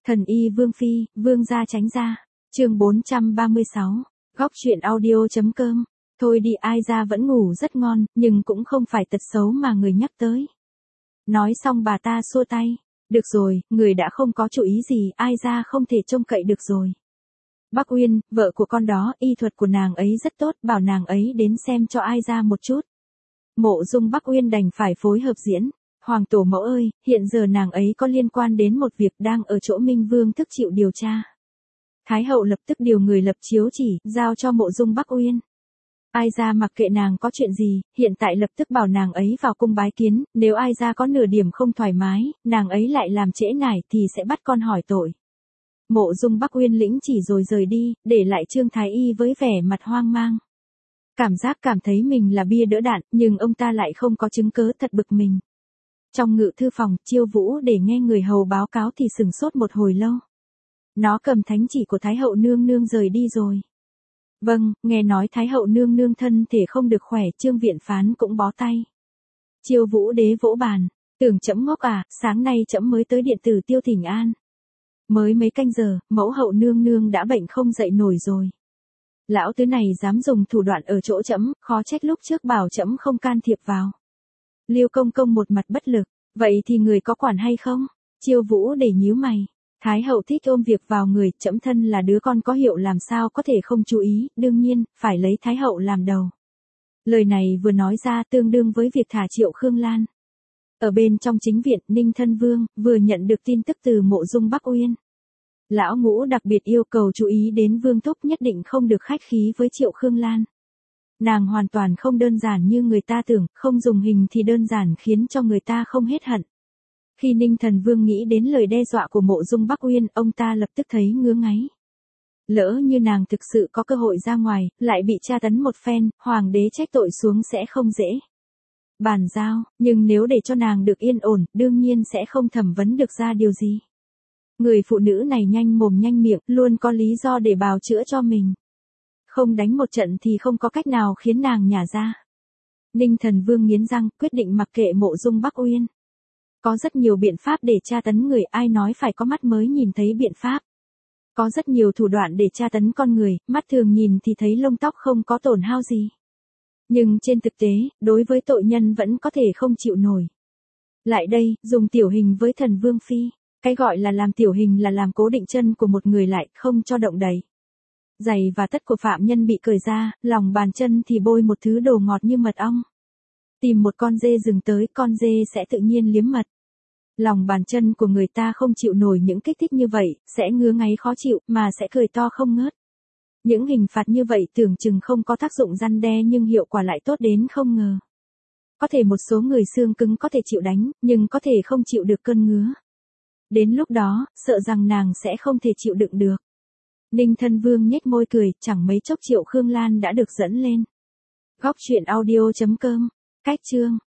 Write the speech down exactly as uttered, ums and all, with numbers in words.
Thần y Vương Phi, Vương gia tránh ra. Chương bốn trăm ba mươi sáu. Góc truyện audio.com. Thôi đi, ai ra vẫn ngủ rất ngon, nhưng cũng không phải tật xấu mà người nhắc tới. Nói xong bà ta xua tay. Được rồi, người đã không có chủ ý gì, ai ra không thể trông cậy được rồi. Bắc Uyên, vợ của con đó, y thuật của nàng ấy rất tốt, bảo nàng ấy đến xem cho ai ra một chút. Mộ Dung Bắc Uyên đành phải phối hợp diễn. Hoàng tổ mẫu ơi, hiện giờ nàng ấy có liên quan đến một việc đang ở chỗ Minh Vương thức chịu điều tra. Thái hậu lập tức điều người lập chiếu chỉ, giao cho Mộ Dung Bắc Uyên. Ai ra mặc kệ nàng có chuyện gì, hiện tại lập tức bảo nàng ấy vào cung bái kiến, nếu ai ra có nửa điểm không thoải mái, nàng ấy lại làm trễ nải thì sẽ bắt con hỏi tội. Mộ Dung Bắc Uyên lĩnh chỉ rồi rời đi, để lại Trương Thái Y với vẻ mặt hoang mang. Cảm giác cảm thấy mình là bia đỡ đạn, nhưng ông ta lại không có chứng cớ, thật bực mình. Trong ngự thư phòng, Chiêu Vũ để nghe người hầu báo cáo thì sừng sốt một hồi lâu. Nó cầm thánh chỉ của Thái hậu nương nương rời đi rồi. Vâng, nghe nói Thái hậu nương nương thân thể không được khỏe, Trương viện phán cũng bó tay. Chiêu Vũ đế vỗ bàn, tưởng trẫm ngốc à, sáng nay trẫm mới tới điện tử Tiêu Thỉnh An. Mới mấy canh giờ, mẫu hậu nương nương đã bệnh không dậy nổi rồi. Lão tứ này dám dùng thủ đoạn ở chỗ trẫm, khó trách lúc trước bảo trẫm không can thiệp vào. Liêu công công một mặt bất lực, vậy thì người có quản hay không? Chiêu Vũ để nhíu mày. Thái hậu thích ôm việc vào người, trẫm thân là đứa con có hiệu làm sao có thể không chú ý, đương nhiên, phải lấy Thái hậu làm đầu. Lời này vừa nói ra tương đương với việc thả Triệu Khương Lan. Ở bên trong chính viện, Ninh Thân Vương, vừa nhận được tin tức từ Mộ Dung Bắc Uyên. Lão Ngũ đặc biệt yêu cầu chú ý đến Vương Thúc, nhất định không được khách khí với Triệu Khương Lan. Nàng hoàn toàn không đơn giản như người ta tưởng, không dùng hình thì đơn giản khiến cho người ta không hết hận. Khi Ninh Thần Vương nghĩ đến lời đe dọa của Mộ Dung Bắc Uyên, ông ta lập tức thấy ngứa ngáy. Lỡ như nàng thực sự có cơ hội ra ngoài, lại bị tra tấn một phen, hoàng đế trách tội xuống sẽ không dễ. Bàn giao, nhưng nếu để cho nàng được yên ổn, đương nhiên sẽ không thẩm vấn được ra điều gì. Người phụ nữ này nhanh mồm nhanh miệng, luôn có lý do để bào chữa cho mình. Không đánh một trận thì không có cách nào khiến nàng nhả ra. Ninh Thần Vương nghiến răng, quyết định mặc kệ Mộ Dung Bắc Uyên. Có rất nhiều biện pháp để tra tấn người, ai nói phải có mắt mới nhìn thấy biện pháp. Có rất nhiều thủ đoạn để tra tấn con người, mắt thường nhìn thì thấy lông tóc không có tổn hao gì. Nhưng trên thực tế, đối với tội nhân vẫn có thể không chịu nổi. Lại đây, dùng tiểu hình với Thần Vương Phi. Cái gọi là làm tiểu hình là làm cố định chân của một người lại, không cho động đậy. Giày và tất của phạm nhân bị cởi ra, lòng bàn chân thì bôi một thứ đồ ngọt như mật ong. Tìm một con dê rừng tới, con dê sẽ tự nhiên liếm mật. Lòng bàn chân của người ta không chịu nổi những kích thích như vậy, sẽ ngứa ngáy khó chịu, mà sẽ cười to không ngớt. Những hình phạt như vậy tưởng chừng không có tác dụng răn đe nhưng hiệu quả lại tốt đến không ngờ. Có thể một số người xương cứng có thể chịu đánh, nhưng có thể không chịu được cơn ngứa. Đến lúc đó, sợ rằng nàng sẽ không thể chịu đựng được. Ninh Thân Vương nhếch môi cười, chẳng mấy chốc Triệu Khương Lan đã được dẫn lên. Góc truyện audio.com. Cách chương